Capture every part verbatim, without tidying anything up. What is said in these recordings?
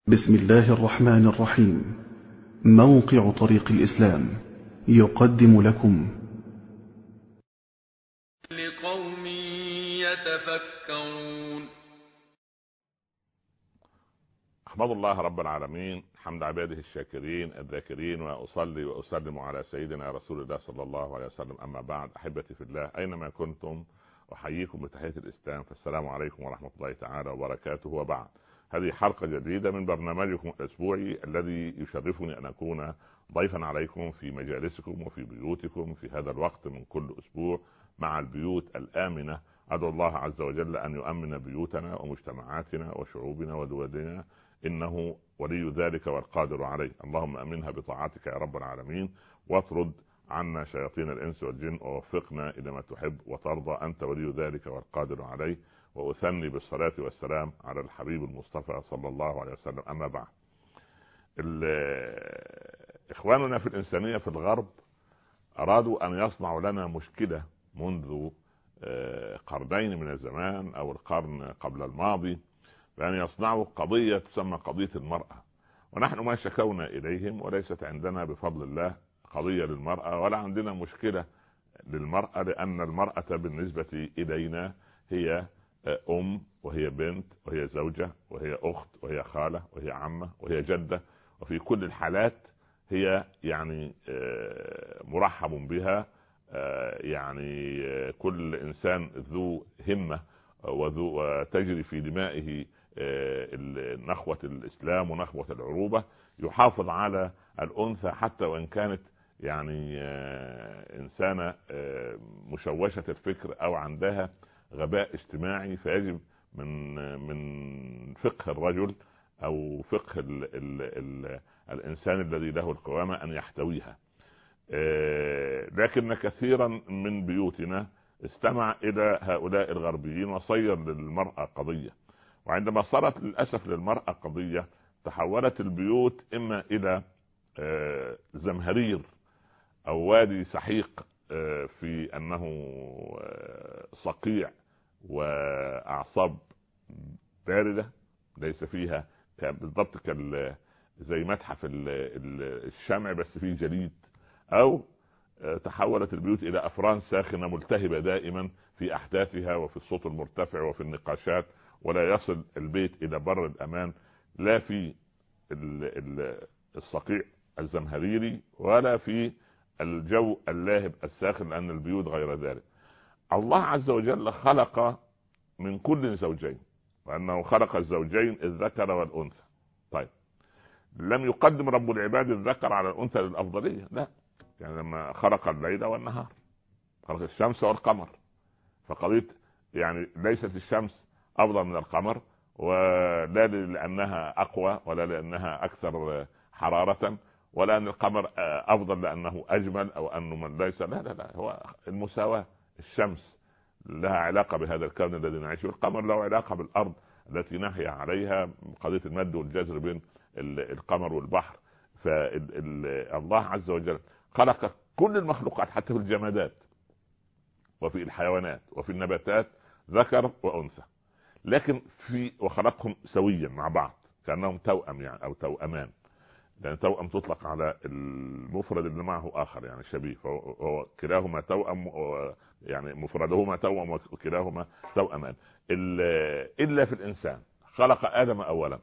بسم الله الرحمن الرحيم. موقع طريق الإسلام يقدم لكم لقوم يتفكرون. أحمد الله رب العالمين حمد عباده الشاكرين الذاكرين، وأصلي وأسلم على سيدنا رسول الله صلى الله عليه وسلم. أما بعد، أحبتي في الله أينما كنتم أحييكم بتحية الإسلام، فالسلام عليكم ورحمة الله تعالى وبركاته. وبعد، هذه حلقة جديدة من برنامجكم الأسبوعي الذي يشرفني أن أكون ضيفا عليكم في مجالسكم وفي بيوتكم في هذا الوقت من كل أسبوع مع البيوت الآمنة. أدعو الله عز وجل أن يؤمن بيوتنا ومجتمعاتنا وشعوبنا ودولنا، إنه ولي ذلك والقادر عليه. اللهم أمنها بطاعتك يا رب العالمين، واطرد عنا شياطين الإنس والجن، ووفقنا إلى ما تحب وترضى، أنت ولي ذلك والقادر عليه. وأثني بالصلاة والسلام على الحبيب المصطفى صلى الله عليه وسلم. أما بعد، إخواننا في الإنسانية في الغرب أرادوا أن يصنعوا لنا مشكلة منذ قرنين من الزمان أو القرن قبل الماضي، بأن يصنعوا قضية تسمى قضية المرأة. ونحن ما شكونا إليهم، وليست عندنا بفضل الله قضية للمرأة ولا عندنا مشكلة للمرأة، لأن المرأة بالنسبة إلينا هي أم وهي بنت وهي زوجة وهي أخت وهي خالة وهي عمة وهي جدة، وفي كل الحالات هي يعني مرحب بها. يعني كل إنسان ذو همة وذو وتجري في دمائه نخوة الإسلام ونخوة العروبة يحافظ على الأنثى، حتى وإن كانت يعني إنسانة مشوشة الفكر أو عندها غباء اجتماعي، فيجب من من فقه الرجل أو فقه ال ال ال الإنسان الذي له القوامة أن يحتويها. لكن كثيرا من بيوتنا استمع إلى هؤلاء الغربيين وصير للمرأة قضية، وعندما صارت للأسف للمرأة قضية تحولت البيوت إما إلى زمهرير أو وادي سحيق في أنه صقيع وأعصاب باردة ليس فيها بالضبط كال زي متحف الشمع بس فيه جليد، أو تحولت البيوت إلى أفران ساخنة ملتهبة دائما في أحداثها وفي الصوت المرتفع وفي النقاشات، ولا يصل البيت إلى بر الأمان، لا في الصقيع الزمهريري ولا في الجو اللاهب الساخن، لأن البيوت غير ذلك. الله عز وجل خلق من كل زوجين، وأنه خلق الزوجين الذكر والأنثى. طيب، لم يقدم رب العباد الذكر على الأنثى للأفضلية، لا. يعني لما خلق الليل والنهار، خلق الشمس والقمر، فقضيت يعني ليست الشمس أفضل من القمر، ولا لأنها أقوى ولا لأنها أكثر حرارة، ولا أن القمر أفضل لأنه أجمل أو أنه من ليس، لا لا لا، هو المساواة. الشمس لها علاقة بهذا الكون الذي نعيش، والقمر له علاقة بالأرض التي نحيا عليها، قضية المد والجزر بين القمر والبحر. فالله عز وجل خلق كل المخلوقات حتى في الجمادات وفي الحيوانات وفي النباتات ذكر وأنثى، لكن في وخلقهم سويا مع بعض كأنهم توأم يعني أو توأمان، لأن توأم تطلق على المفرد اللي معه آخر يعني شبيه، فهو كلاهما توأم، يعني مفردهما توأم وكلاهما توأمان. إلا في الإنسان خلق آدم أولا،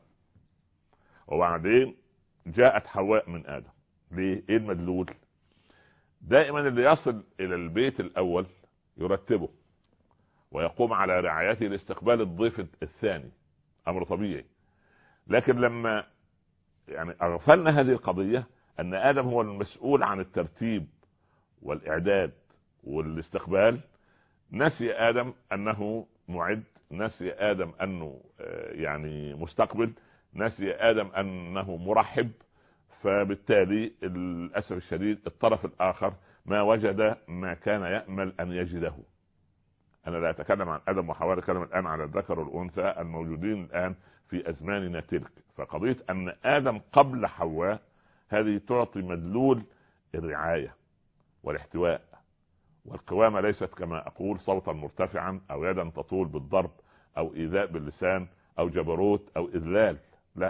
وبعدين جاءت حواء من آدم. ليه؟ إيه المدلول؟ دائما اللي يصل إلى البيت الأول يرتبه ويقوم على رعايته لاستقبال الضيف الثاني، أمر طبيعي. لكن لما يعني أغفلنا هذه القضية، أن آدم هو المسؤول عن الترتيب والإعداد والاستقبال، نسي آدم أنه معد، نسي آدم أنه يعني مستقبل، نسي آدم أنه مرحب. فبالتالي للأسف الشديد الطرف الآخر ما وجد ما كان يأمل أن يجده. أنا لا أتكلم عن آدم وحواء، أتكلم الآن على الذكر والأنثى الموجودين الآن في أزماننا تلك. فقضية أن آدم قبل حواء هذه تعطي مدلول الرعاية والاحتواء والقوامة، ليست كما أقول صوتا مرتفعا أو يدا تطول بالضرب أو إيذاء باللسان أو جبروت أو إذلال، لا،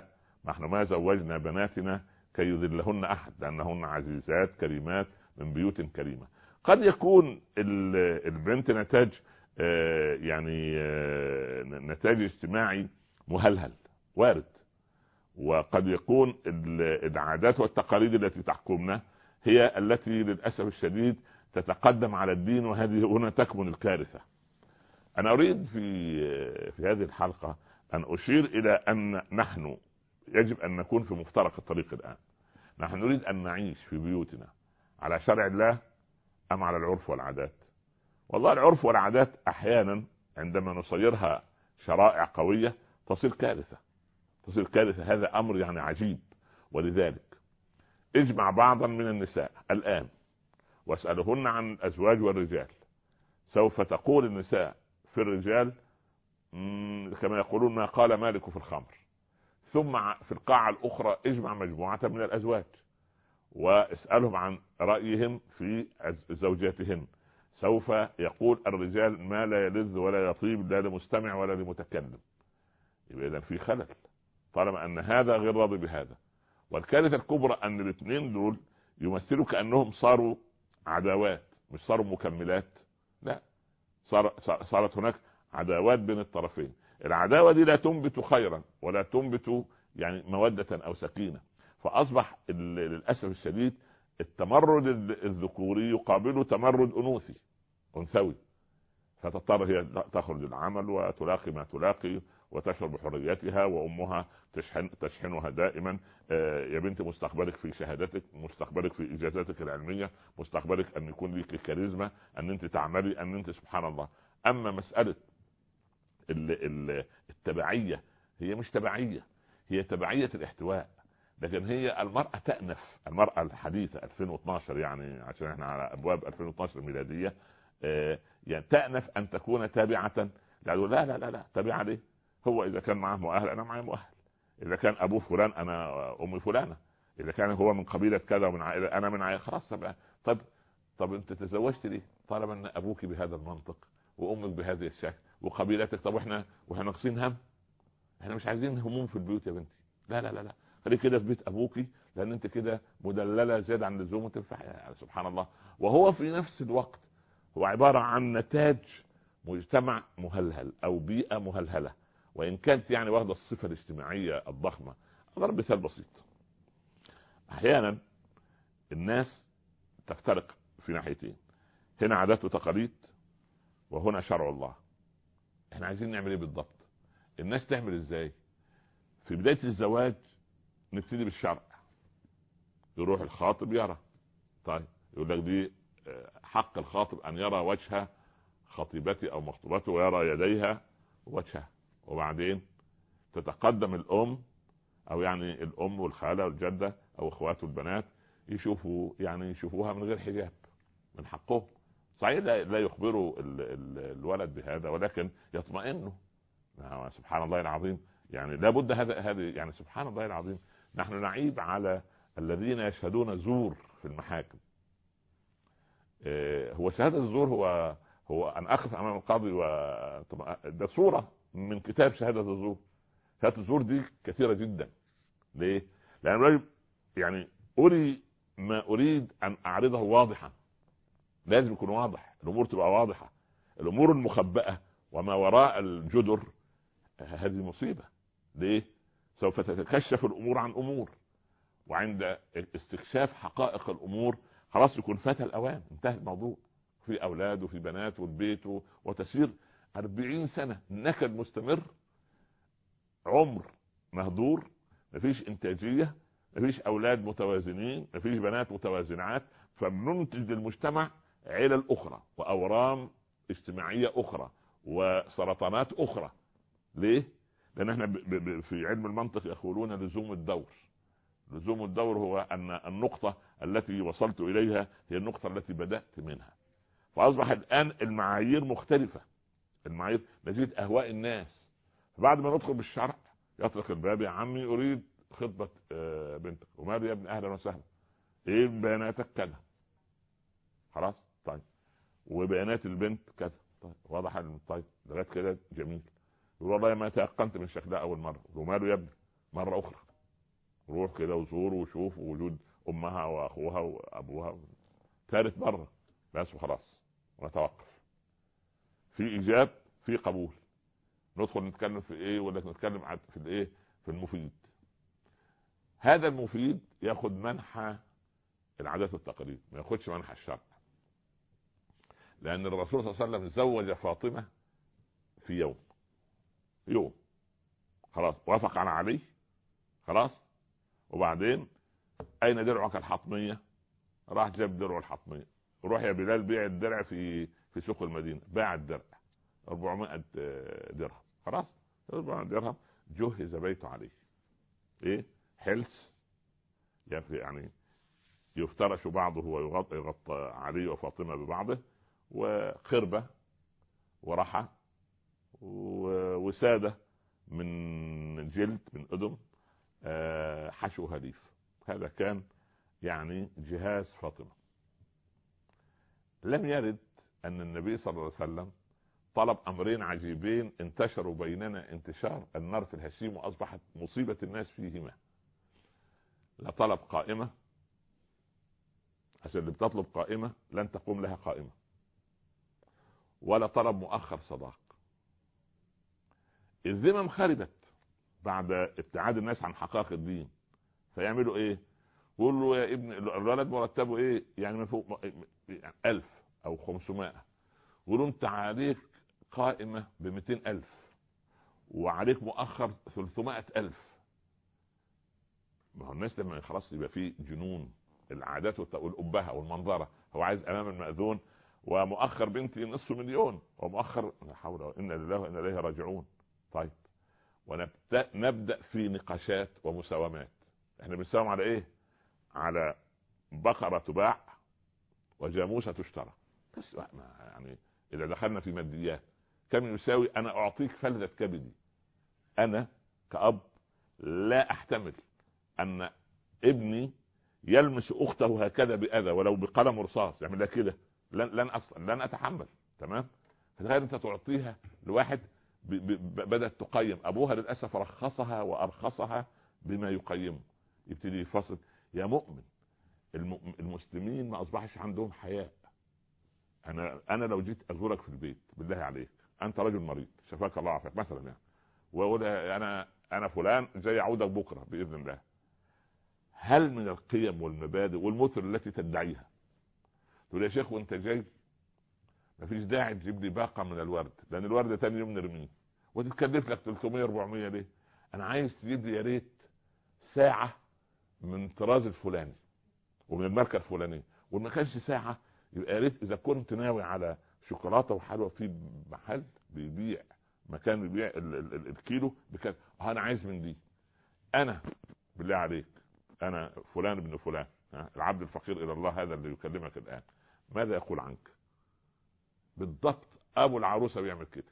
نحن ما زوجنا بناتنا كي يذلهن احد، لانهن عزيزات كريمات من بيوت كريمه. قد يكون البنت نتاج يعني نتاج اجتماعي مهلهل وارد، وقد يكون العادات والتقاليد التي تحكمنا هي التي للاسف الشديد تتقدم على الدين، وهذه هنا تكمن الكارثه. انا اريد في في هذه الحلقه ان اشير الى ان نحن يجب ان نكون في مفترق الطريق الان. نحن نريد ان نعيش في بيوتنا على شرع الله ام على العرف والعادات؟ والله العرف والعادات احيانا عندما نصيرها شرائع قويه تصير كارثه، تصير كارثه. هذا امر يعني عجيب. ولذلك اجمع بعضا من النساء الان واسالهن عن الازواج والرجال، سوف تقول النساء في الرجال كما يقولون ما قال مالك في الخمر. ثم في القاعة الأخرى اجمع مجموعة من الأزواج واسألهم عن رأيهم في زوجاتهن، سوف يقول الرجال ما لا يلذ ولا يطيب لا لمستمع ولا لمتكلم. يبقى إذن في خلل طالما أن هذا غير راضي بهذا. والكارثة الكبرى أن الاثنين دول يمثلوا كأنهم صاروا عداوات، مش صاروا مكملات، لا، صار صارت هناك عداوات بين الطرفين. العداوة دي لا تنبت خيرا ولا تنبت يعني مودة أو سكينة. فأصبح للأسف الشديد التمرد الذكوري يقابله تمرد أنوثي أنثوي، فتضطر هي تخرج العمل وتلاقي ما تلاقي وتشعر بحريتها، وأمها تشحن تشحنها دائما يا بنت مستقبلك في شهادتك، مستقبلك في إجازاتك العلمية، مستقبلك أن يكون لك كاريزما، أن أنت تعملي، أن أنت سبحان الله. أما مسألة التبعية هي مش تبعية، هي تبعية الاحتواء. لكن هي المرأة تأنف، المرأة الحديثة ألفين واثناشر يعني عشان احنا على أبواب ألفين واثناشر ميلادية، يعني تأنف أن تكون تابعة. لا لا لا لا تابعة ليه؟ هو إذا كان معه مؤهل أنا معي مؤهل، إذا كان أبوه فلان أنا أمي فلانة، إذا كان هو من قبيلة كذا ومن عائلة أنا من عائلة، خلاص بقى. طب طب أنت تزوجت ليه طالما أن أبوك بهذا المنطق وأمك بهذه الشكل وقبيلتك؟ طب وإحنا وإحنا ناقصين هم؟ إحنا مش عايزين هموم في البيوت يا بنتي. لا لا لا لا خليك كده في بيت أبوكي، لأن أنت كده مدللة زيادة عن اللزوم وتنفع يعني سبحان الله. وهو في نفس الوقت هو عبارة عن نتاج مجتمع مهلهل أو بيئة مهلهلة، وإن كانت يعني واخدة الصفة الاجتماعية الضخمة. أضرب مثال بسيط. أحيانا الناس تفترق في ناحيتين، هنا عادات وتقاليد وهنا شرع الله. احنا عايزين نعمل ايه بالضبط؟ الناس تعمل ازاي؟ في بداية الزواج نبتدي بالشرع، يروح الخاطب يرى، طيب يقول لك دي حق الخاطب ان يرى وجه خطيبته او مخطوبته ويرى يديها وجهها. وبعدين تتقدم الام او يعني الام والخاله والجده او اخواته البنات يشوفوا يعني يشوفوها من غير حجاب، من حقهم. صحيح لا يخبروا ال ال الولد بهذا، ولكن يطمئنوا. سبحان الله العظيم، يعني لابد هذا هذه يعني سبحان الله العظيم. نحن نعيب على الذين يشهدون زور في المحاكم. إيه هو شهادة الزور؟ هو هو ان اقف امام القاضي و ده صورة من كتاب شهادة الزور. شهادة الزور دي كثيرة جدا. ليه؟ لان الرجل يعني اري ما اريد ان اعرضه واضحا، لازم يكون واضح، الامور تبقى واضحة. الامور المخبأة وما وراء الجدر هذه مصيبة. ليه؟ سوف تتكشف الامور عن امور، وعند استكشاف حقائق الامور خلاص يكون فات الاوان، انتهى الموضوع. في اولاد وفي بنات والبيت وتسير أربعين سنة نكد مستمر، عمر مهدور، مفيش انتاجية، مفيش اولاد متوازنين، مفيش بنات متوازنات. فبننتج للمجتمع علل اخرى واورام اجتماعية اخرى وسرطانات اخرى. ليه؟ لان احنا ب ب في علم المنطق يقولون لزوم الدور. لزوم الدور هو ان النقطة التي وصلت اليها هي النقطة التي بدأت منها. فاصبح الان المعايير مختلفة، المعايير نتيجة اهواء الناس. فبعد ما ندخل بالشرع يطرق الباب، يا عمي اريد خطبة بنتك، وماذا يا ابن اهلا وسهلا، ايه بياناتك كذا، خلاص طيب، وبيانات البنت كذا، طيب واضح. طيب لغايه كده جميل. والله ما تيقنت من شكلها اول مره، وماله يا ابني مرة اخرى، روح كده وزور وشوف وجود امها واخوها وابوها. ثالث بره بس وخلاص ونتوقف. في ايجاب في قبول. ندخل نتكلم في ايه ولا نتكلم في الايه؟ في المفيد. هذا المفيد ياخد منحى العادات والتقاليد، ما ياخدش منحى الشرع. لان الرسول صلى الله عليه وسلم زوج فاطمه في يوم يوم خلاص وافق على علي خلاص. وبعدين اين درعك الحطميه؟ راح جاب درع الحطميه. روح يا بلال بيع الدرع في في سوق المدينه. باع الدرع أربعمائة درهم خلاص. أربعمائة درهم. جهز بيته عليه ايه؟ حلس يعني يفترش بعضه ويغطى يغطى علي وفاطمه ببعضه، وقربه ورحى وساده من جلد من أدم حشو هليف. هذا كان يعني جهاز فاطمة. لم يرد أن النبي صلى الله عليه وسلم طلب أمرين عجيبين انتشروا بيننا انتشار النار في الهشيم وأصبحت مصيبة الناس فيهما. لا طلب قائمة، عشان اللي بتطلب قائمة لن تقوم لها قائمة، ولا طلب مؤخر صداق. الذمم خربت بعد ابتعاد الناس عن حقائق الدين. فيعملوا ايه؟ يقول له يا ابن الولد مرتبه ايه؟ يعني من فوق ألف او خمسمائة. يقولوا انت عليك قائمة بمئتين ألف وعليك مؤخر ثلاثمائة ألف. ما هو الناس لما خلاص يبقى فيه جنون العادات والأبهة والمنظرة. هو عايز امام المأذون ومؤخر بنتي نصف مليون ومؤخر لا حول ولا قوة الا بالله وانا اليه راجعون. طيب ونبدأ نبدأ في نقاشات ومساومات. احنا بنساوم على ايه؟ على بقرة تباع وجاموسة تشترى بس. يعني اذا دخلنا في ماديات كم يساوي؟ انا اعطيك فلذة كبدي. انا كأب لا احتمل ان ابني يلمس اخته هكذا باذى ولو بقلم رصاص يعمل لها كده. لن لن اصلا لن اتحمل. تمام. فتخيل انت تعطيها لواحد ب... ب... بدأت تقيم. ابوها للاسف رخصها وارخصها بما يقيمه. يبتدي يفصل. يا مؤمن الم... المسلمين ما اصبحش عندهم حياء. انا انا لو جيت ازورك في البيت بالله عليك انت رجل مريض شفاك الله عافاك مثلا يعني، واقول انا انا فلان جاي اعودك بكره باذن الله، هل من القيم والمبادئ والمثل التي تدعيها تقول يا شيخ وانت جاي مفيش داعي تجيب لي باقه من الورد لان الورد تاني يوم نرميه وتتكلف لك ثلاثمائة أربعمائة ليه؟ انا عايز تجيب لي يا ريت ساعه من طراز الفلاني ومن الماركه الفلانيه، وما كانش ساعه يبقى يا ريت اذا كنت ناوي على شوكولاته وحلوى في محل بيبيع مكان بيبيع ال ال ال الكيلو بكام. انا عايز من دي. انا بالله عليك انا فلان ابن فلان العبد الفقير الى الله هذا اللي يكلمك الان ماذا يقول عنك؟ بالضبط ابو العروسه بيعمل كده.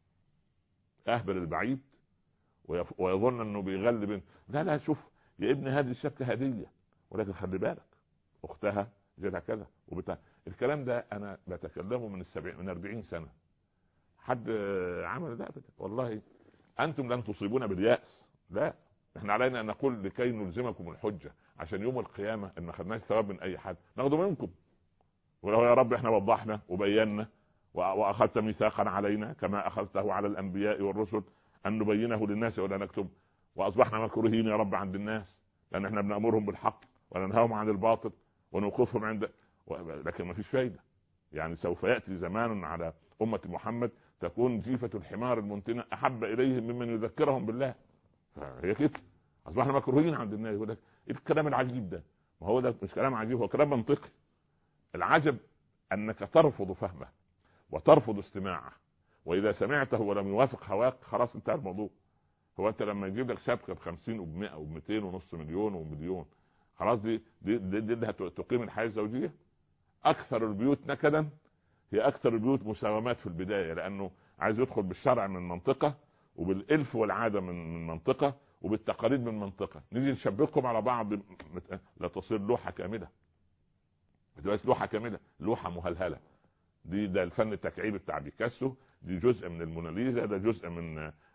اهبل البعيد ويظن انه بيغلب بنت. لا لا شوف يا ابني هذه الشبكه هديه ولكن خلي بالك اختها جالها كذا وبتاع. الكلام ده انا بتكلمه من السبعين من أربعين سنه. حد عمل ده والله انتم لن تصيبونا بالياس. لا احنا علينا ان نقول لكي نلزمكم الحجه عشان يوم القيامه ان ما خدناش ثواب من اي حد ناخده منكم. ولو يا رب احنا وضحنا وبينا واخذت ميثاقا علينا كما اخذته على الانبياء والرسل ان نبينه للناس ولا نكتب، واصبحنا مكروهين يا رب عند الناس لان احنا بنامرهم بالحق وننهاهم عن الباطل ونوقفهم عند، لكن ما فيش فايده. يعني سوف ياتي زمان على امه محمد تكون جيفه الحمار المنتنه احب اليهم ممن يذكرهم بالله. فهي كده اصبحنا مكروهين عند الناس. يقول لك ايه الكلام العجيب ده؟ ما هو ده مش كلام عجيب، هو كلام منطقي. العجب انك ترفض فهمه وترفض استماعه، واذا سمعته ولم يوافق هواك خلاص انتهى الموضوع. هو انت لما يجيب لك شبكه بخمسين وبمئة وبمئتين ونص مليون ومليون خلاص دي دي دي, دي, دي تقيم الحياه الزوجيه. اكثر البيوت نكدا هي اكثر البيوت مساومات في البدايه، لانه عايز يدخل بالشرع من منطقه وبالالف والعاده من منطقه وبالتقاليد من منطقه. نيجي نشبكهم على بعض لا تصير لوحه كامله. بتبقى لوحه كامله لوحه مهلهله. دي ده الفن التكعيبي بتاع بيكاسو، دي جزء من الموناليزا، ده جزء من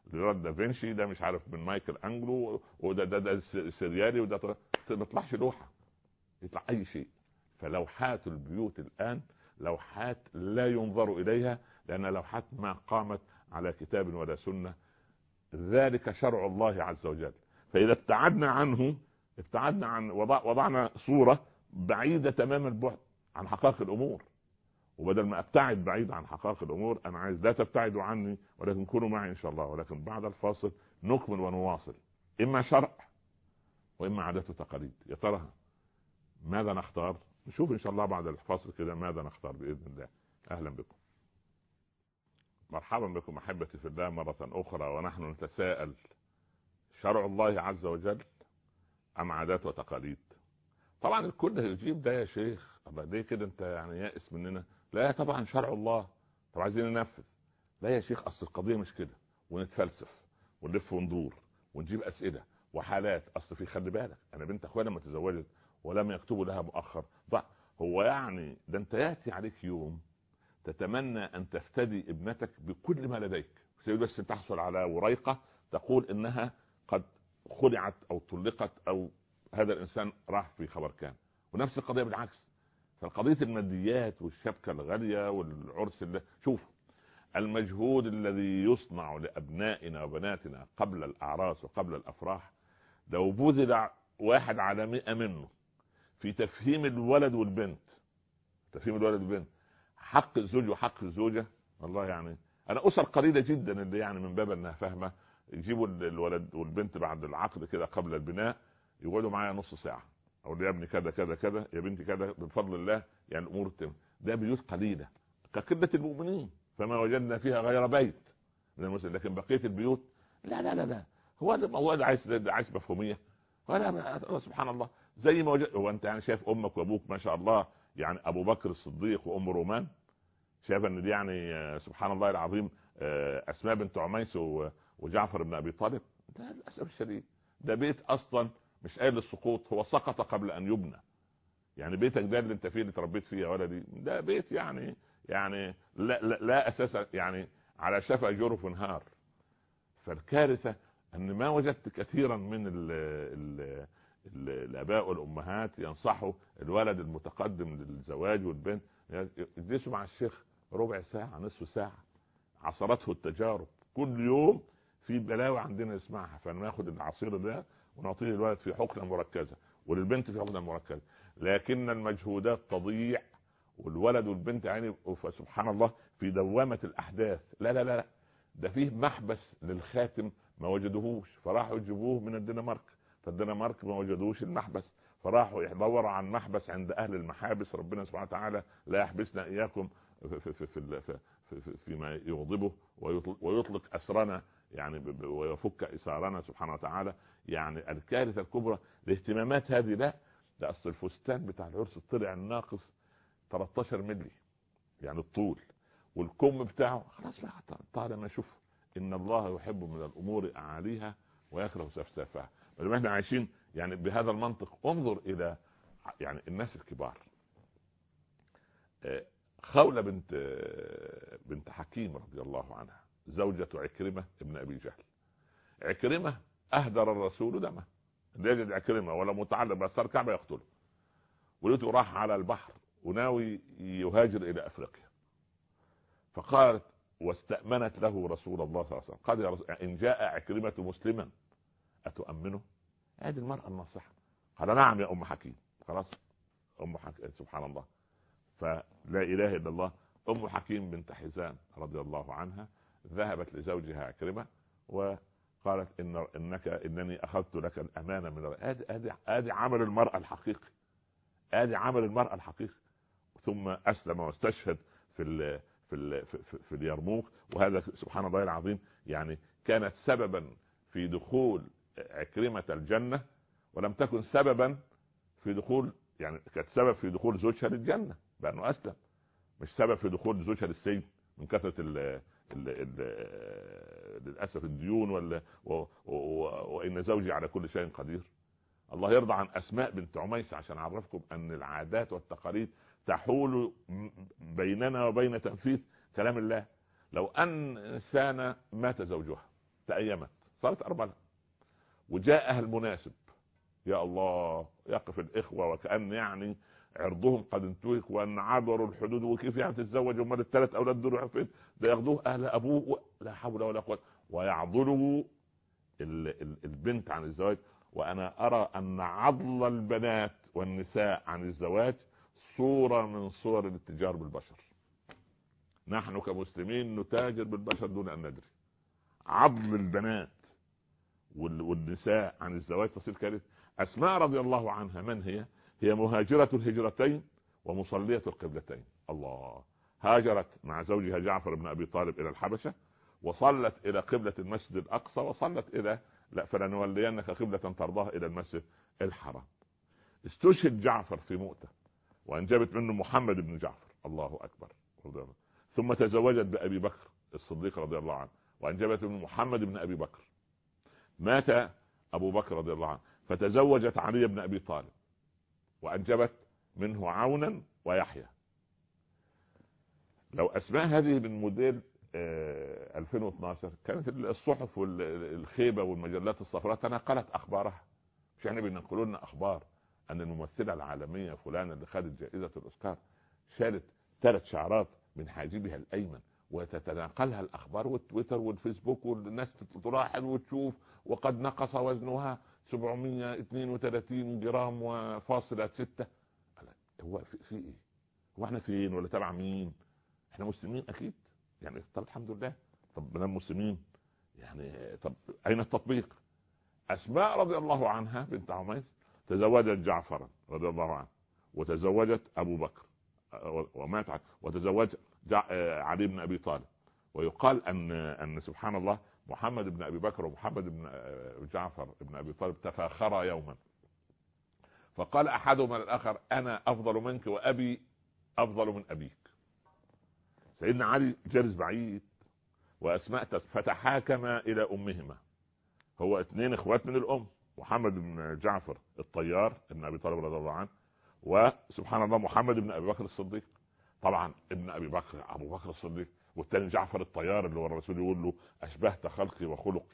ليوناردو دافنشي، ده مش عارف من مايكل انجلو، وده ده ده سريالي، وده ما يطلعش لوحه، يطلع اي شيء. فلوحات البيوت الان لوحات لا ينظر اليها، لان لوحات ما قامت على كتاب ولا سنه. ذلك شرع الله عز وجل. فاذا ابتعدنا عنه ابتعدنا عن وضع وضعنا صوره بعيده تمام البعد عن حقائق الامور. وبدل ما ابتعد بعيد عن حقائق الامور، انا عايز لا تبتعدوا عني ولكن كونوا معي ان شاء الله. ولكن بعد الفاصل نكمل ونواصل، اما شرع واما عادات وتقاليد. يا ترى ماذا نختار؟ نشوف ان شاء الله بعد الفاصل كده ماذا نختار باذن الله. اهلا بكم، مرحبا بكم احبتي في الله مره اخرى، ونحن نتساءل: شرع الله عز وجل ام عادات وتقاليد؟ طبعا الكل يجيب ده يا شيخ، الله ليه كده انت يعني يائس مننا؟ لا طبعا شرع الله، طب عايزين ننفذ. لا يا شيخ، اصل القضيه مش كده، ونتفلسف ونلف وندور ونجيب اسئله وحالات. اصل في، خلي بالك، انا بنت اخويا لما تزوجت ولم يكتبوا لها مؤخر ضع، هو يعني ده انت ياتي عليك يوم تتمنى ان تفتدي ابنتك بكل ما لديك بس تحصل على وريقه تقول انها قد خلعت او طلقت او هذا الانسان راح في خبر كان. ونفس القضيه بالعكس. فالقضيه الماديات والشبكه الغاليه والعرس اللي شوف المجهود الذي يصنع لابنائنا وبناتنا قبل الاعراس وقبل الافراح، لو بذل واحد على مئة منه في تفهيم الولد والبنت، تفهيم الولد والبنت حق الزوج وحق الزوجه، والله يعني انا اسر قليله جدا اللي يعني من باب انها فاهمه يجيبوا الولد والبنت بعد العقد كده قبل البناء يقعدوا معايا نص ساعه، اقول يا ابني كذا كذا كذا، يا بنتي كذا، بفضل الله يعني الامور تتم. ده بيوت قليله كقله المؤمنين، فما وجدنا فيها غير بيت من المسلمين. لكن بقيه البيوت لا لا لا لا، هو ده هو ده عايز عايز مفهوميه. ولا سبحان الله زي ما وجد. هو انت يعني شايف امك وابوك ما شاء الله، يعني ابو بكر الصديق وام رومان، شايف ان دي يعني سبحان الله العظيم اسماء بنت عميس وجعفر بن ابي طالب؟ لا للاسف الشديد ده بيت اصلا مش قايل للسقوط، هو سقط قبل ان يبنى. يعني بيتك ده اللي انت فيه اللي تربيت فيه يا ولدي، ده بيت يعني يعني لا, لا, لا اساس، يعني على شفا جرف نهار. فالكارثه ان ما وجدت كثيرا من ال ال ال الاباء والامهات ينصحوا الولد المتقدم للزواج والبنت يجلسوا مع الشيخ ربع ساعه نصف ساعه، عصرته التجارب كل يوم في بلاوي عندنا نسمعها. فناخد العصير ده ونعطيه للولد في حقنه مركزه وللبنت في حقنه مركزه، لكن المجهودات تضيع والولد والبنت يعني سبحان الله في دوامه الاحداث. لا لا لا، ده فيه محبس للخاتم ما وجدوهوش فراحوا يجيبوه من الدنمارك، فالدنمارك ما وجدوش المحبس فراحوا يدوروا عن محبس عند اهل المحابس. ربنا سبحانه وتعالى لا يحبسنا اياكم في في في في, في, في فيما يغضبه ويطلق اسرنا يعني ويفك اسارنا سبحانه وتعالى. يعني الكارثه الكبرى الاهتمامات هذه. لا ده اصل الفستان بتاع العرس طلع الناقص ثلاثة عشر مللي يعني الطول، والكم بتاعه خلاص بقى طالما اشوف ان الله يحب من الامور اعاليها ويكره سفسافها. لما احنا عايشين يعني بهذا المنطق انظر الى يعني الناس الكبار. خولة بنت بنت حكيم رضي الله عنها زوجة عكرمة ابن ابي جهل. عكرمة اهدر الرسول دمه، يجد عكرمة ولا متعلق بأسرار الكعبة يقتله، ولقيته راح على البحر وناوي يهاجر الى افريقيا. فقالت واستأمنت له رسول الله صلى الله عليه وسلم، قال يا رسول ان جاء عكرمة مسلما اتؤمنه؟ هذه المرأة الناصحة. قال نعم يا ام حكيم. خلاص ام حكيم سبحان الله، فلا اله الا الله. ام حكيم بنت حزام رضي الله عنها ذهبت لزوجها عكرمة وقالت ان انك انني اخذت لك الامانه من ادي ادي عمل المراه الحقيقي، ادي عمل المراه الحقيقي. ثم اسلم واستشهد في ال في ال في, في, في اليرموك. وهذا سبحان الله العظيم يعني كانت سببا في دخول عكرمة الجنه، ولم تكن سببا في دخول يعني كانت سبب في دخول زوجها للجنه بانه اسلم، مش سبب في دخول زوجها للسجن من كثره ال ال ال للاسف الديون ولا و و وان زوجي على كل شيء قدير. الله يرضى عن اسماء بنت عميس عشان اعرفكم ان العادات والتقاليد تحول بيننا وبين تنفيذ كلام الله. لو ان انسانه مات زوجها تأيمت صارت أرملة، وجاءها المناسب يا الله يقف الإخوة وكأن يعني عرضهم قد انتهك وأن عبروا الحدود، وكيف يعني تتزوج امال الثلاث أولاد دول فين؟ ده ياخدوه أهل أبوه، لا حول ولا قوة، ويعضلوا البنت عن الزواج. وأنا أرى أن عضل البنات والنساء عن الزواج صورة من صور الاتجار بالبشر. نحن كمسلمين نتاجر بالبشر دون أن ندري. عضل البنات والنساء عن الزواج تصير كارثة. أسماء رضي الله عنها من هي؟ هي مهاجرة الهجرتين ومصلية القبلتين. الله، هاجرت مع زوجها جعفر بن أبي طالب إلى الحبشة، وصلت إلى قبلة المسجد الأقصى، وصلت إلى لا فلنولينك قبلة ترضاها إلى المسجد الحرام. استشهد جعفر في مؤتة وأنجبت منه محمد بن جعفر، الله أكبر، رضي الله. ثم تزوجت بأبي بكر الصديق رضي الله عنه وأنجبت منه محمد بن أبي بكر. مات أبو بكر رضي الله عنه فتزوجت علي بن أبي طالب وأنجبت منه عونا ويحيى. لو أسماء هذه من موديل ألفين واثناشر كانت الصحف والخيبة والمجلات الصفراء تناقلت أخبارها. مش يعني بينقلوا لنا أخبار أن الممثلة العالمية فلانة اللي خدت جائزة الأوسكار شالت ثلاث شعرات من حاجبها الأيمن، وتتناقلها الأخبار والتويتر والفيسبوك والناس تلاحظ وتشوف، وقد نقص وزنها سبعمائة واثنين وثلاثين جرام وفاصلة ستة. هو في, في ايه؟ هو احنا فين ولا تبع مين؟ احنا مسلمين اكيد يعني. طب الحمد لله، طب بنام مسلمين يعني، طب اين التطبيق؟ اسماء رضي الله عنها بنت عميس تزوجت جعفر رضي الله عنه، وتزوجت ابو بكر ومات، وتزوجت علي بن ابي طالب. ويقال ان ان سبحان الله محمد بن ابي بكر ومحمد بن جعفر بن ابي طالب تفاخرا يوما، فقال احدهما للاخر انا افضل منك وابي افضل من ابيك. سيدنا علي جالس بعيد واسماء فتحاكما الى امهما، هو اثنين اخوات من الام، محمد بن جعفر الطيار ابن ابي طالب رضي الله عنه، وسبحان الله محمد بن ابي بكر الصديق. طبعا ابن ابي بكر ابو بكر الصديق، والثاني جعفر الطيار اللي هو الرسول يقول له اشبهت خلقي وخلقي.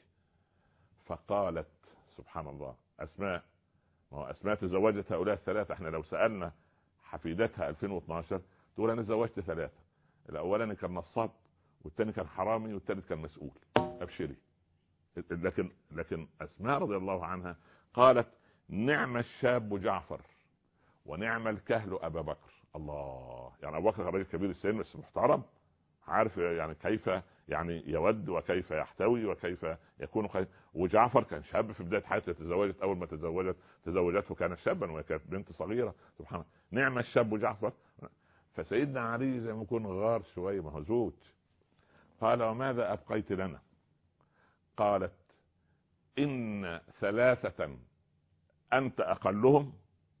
فقالت سبحان الله اسماء، ما هو اسماء تزوجت هؤلاء الثلاثه، احنا لو سالنا حفيدتها ألفين واثناشر تقول انا تزوجت ثلاثه، الاولاني كان نصاب، والثاني كان حرامي، والثالث كان مسؤول، ابشري. لكن لكن اسماء رضي الله عنها قالت نعم الشاب جعفر ونعم الكهل ابا بكر. الله، يعني ابو بكر راجل كبير السن بس محترم، عارف يعني كيف يعني يود وكيف يحتوي وكيف يكون خير. وجعفر كان شاب في بدايه حياته، تزوجت اول ما تزوجت تزوجته كان شابا وهي كانت بنت صغيره. سبحان الله، نعم الشاب جعفر. فسيدنا علي زي ما يكون غار شويه مهزوج، قال وماذا ابقيت لنا؟ قالت ان ثلاثه انت اقلهم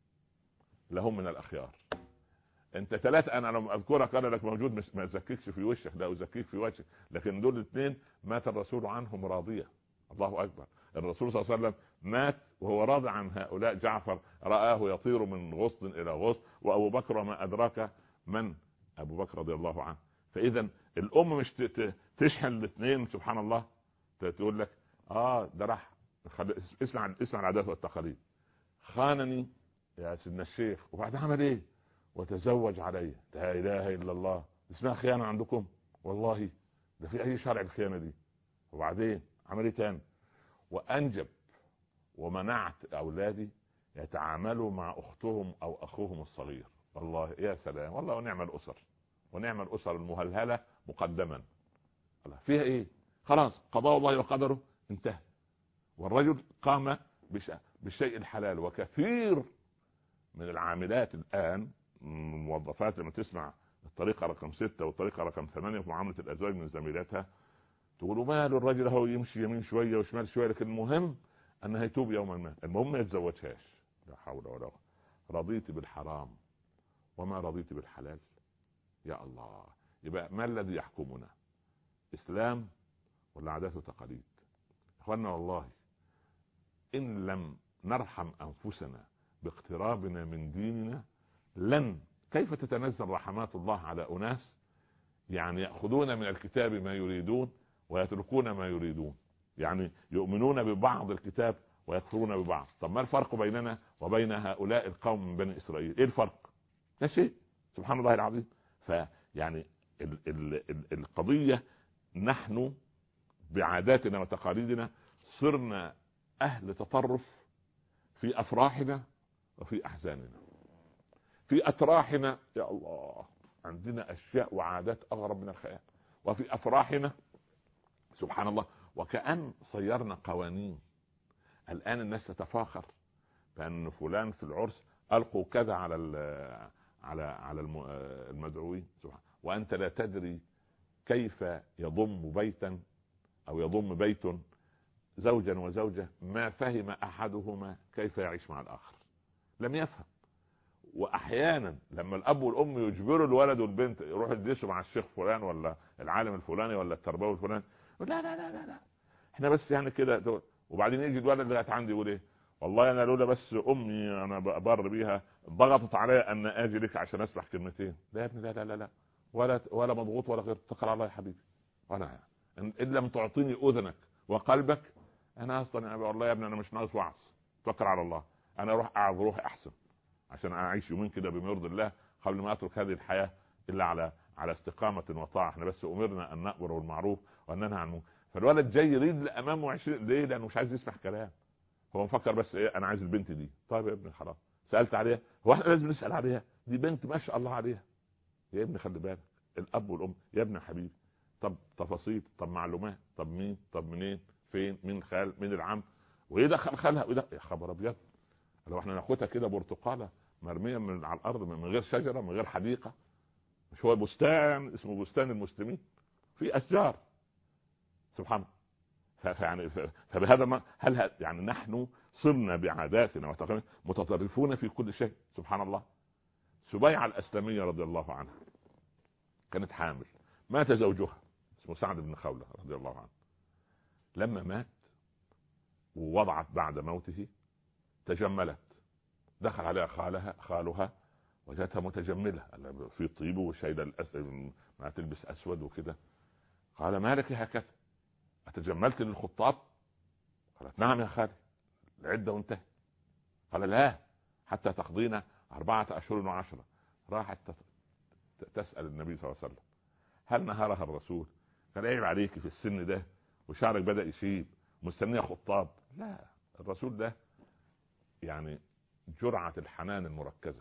لهم من الاخيار. انت ثلاثة انا لما اذكرك قال لك موجود ما ازكيكش في وشك، لا ازكيك في وجهك، لكن دول الاثنين مات الرسول عنهم راضيا. الله اكبر، الرسول صلى الله عليه وسلم مات وهو راضي عن هؤلاء. جعفر رآه يطير من غصن الى غصن، وابو بكر ما ادراك من ابو بكر رضي الله عنه. فاذا الام مش تشحن الاثنين سبحان الله، تقول لك اه ده راح اسمع اسمع العادات والتقاليد، خانني يا سيدنا الشيخ وبعد عمل ايه؟ وتزوج علي. لا اله الا الله، اسمها خيانه عندكم؟ والله ده في اي شرع الخيانه دي؟ وبعدين عمل ايه تاني؟ وانجب ومنعت اولادي يتعاملوا مع اختهم او اخوهم الصغير. والله يا سلام، والله ونعم الاسر، ونعم الاسر المهلهله مقدما. فيها ايه؟ خلاص قضاء الله وقدره انتهى، والرجل قام بالشيء الحلال. وكثير من العاملات الان موظفات لما تسمع الطريقه رقم ستة والطريقه رقم ثمانية في معامله الازواج من زميلاتها تقولوا ماله الرجل هو يمشي يمين شويه وشمال شويه، لكن المهم انه يتوب يوما ما، المهم ما يتزوجهاش. لا حول ولا قوه. رضيت بالحرام وما رضيت بالحلال. يا الله، يبقى ما الذي يحكمنا؟ اسلام ولا عادات وتقاليد؟ اخوانا والله ان لم نرحم انفسنا باقترابنا من ديننا لن. كيف تتنزل رحمات الله على اناس يعني ياخذون من الكتاب ما يريدون ويتركون ما يريدون؟ يعني يؤمنون ببعض الكتاب ويكفرون ببعض. طب ما الفرق بيننا وبين هؤلاء القوم من بني اسرائيل؟ ايه الفرق؟ لا شيء، سبحان الله العظيم. فيعني ال ال ال القضية نحن بعاداتنا وتقاليدنا صرنا اهل تطرف في افراحنا وفي احزاننا. في اتراحنا يا الله عندنا اشياء وعادات اغرب من الخيال، وفي افراحنا سبحان الله وكأن صيرنا قوانين. الان الناس تتفاخر بان فلان في العرس القوا كذا على على على المدعوين، وانت لا تدري كيف يضم بيتا او يضم بيت زوجا وزوجة ما فهم احدهما كيف يعيش مع الاخر، لم يفهم. واحيانا لما الاب والام يجبروا الولد والبنت يروحوا يدرسوا مع الشيخ فلان ولا العالم الفلاني ولا التربوي الفلاني، لا لا لا لا لا احنا بس يعني كده. وبعدين يجي الولد اللي عندي يقول ايه، والله انا لولا بس امي انا بر بيها ضغطت عليا ان اجي لك عشان اسمع كلمتين. لا يا ابني لا لا لا لا ولا ولا مضغوط ولا غير، اتكل على الله يا حبيبي. وانا ان لم تعطيني اذنك وقلبك انا اصلا والله يا ابني انا مش ناقص وعظ، اتوكل على الله. انا اروح اعظ روحي احسن عشان اعيش يومين كده بما يرضي الله قبل ما اترك هذه الحياه الا على على استقامه وطاعه. احنا بس امرنا ان نامر بالمعروف وان ننهى عن المنكر. فالولد جاي يريد لامامه عشرين ليه؟ لانه مش عايز يسمع كلام. هو مفكر بس ايه، انا عايز البنت دي. طيب يا ابني خلاص سالت عليها، هو احنا لازم نسال عليها؟ دي بنت ما شاء الله عليها. يا ابني خلي بالك الاب والام يا ابني حبيبي. طب تفاصيل، طب معلومات، طب مين، طب منين، فين، مين خال، مين العم، ويدخل خالها ويدخل. يا خبر ابيض، لو احنا ناخدها كده برتقاله مرميه من على الارض من غير شجره من غير حديقه، مش هو بستان اسمه بستان المسلمين في اشجار سبحان الله. فيعني فبهذا ما هل يعني نحن صرنا بعاداتنا وتقاليدنا متطرفون في كل شيء سبحان الله. سبيعة الأسلمية رضي الله عنها كانت حامل، مات زوجها اسمه سعد بن خولة رضي الله عنه. لما مات ووضعت بعد موته تجملت، دخل عليها خالها خالها وجدتها متجملة في طيبه وشايله الأسد ما تلبس أسود وكده. قال ما لك هكذا، أتجملت للخطاب؟ قالت نعم يا خالي العدة وانتهت. قال لا حتى تقضينا أربعة أشهر وعشرة. راحت تسأل النبي صلى الله عليه وسلم هل نهرها الرسول؟ قال عيب عليك في السن ده وشعرك بدأ يشيب مستنية خطاب. لا الرسول ده يعني جرعة الحنان المركزة،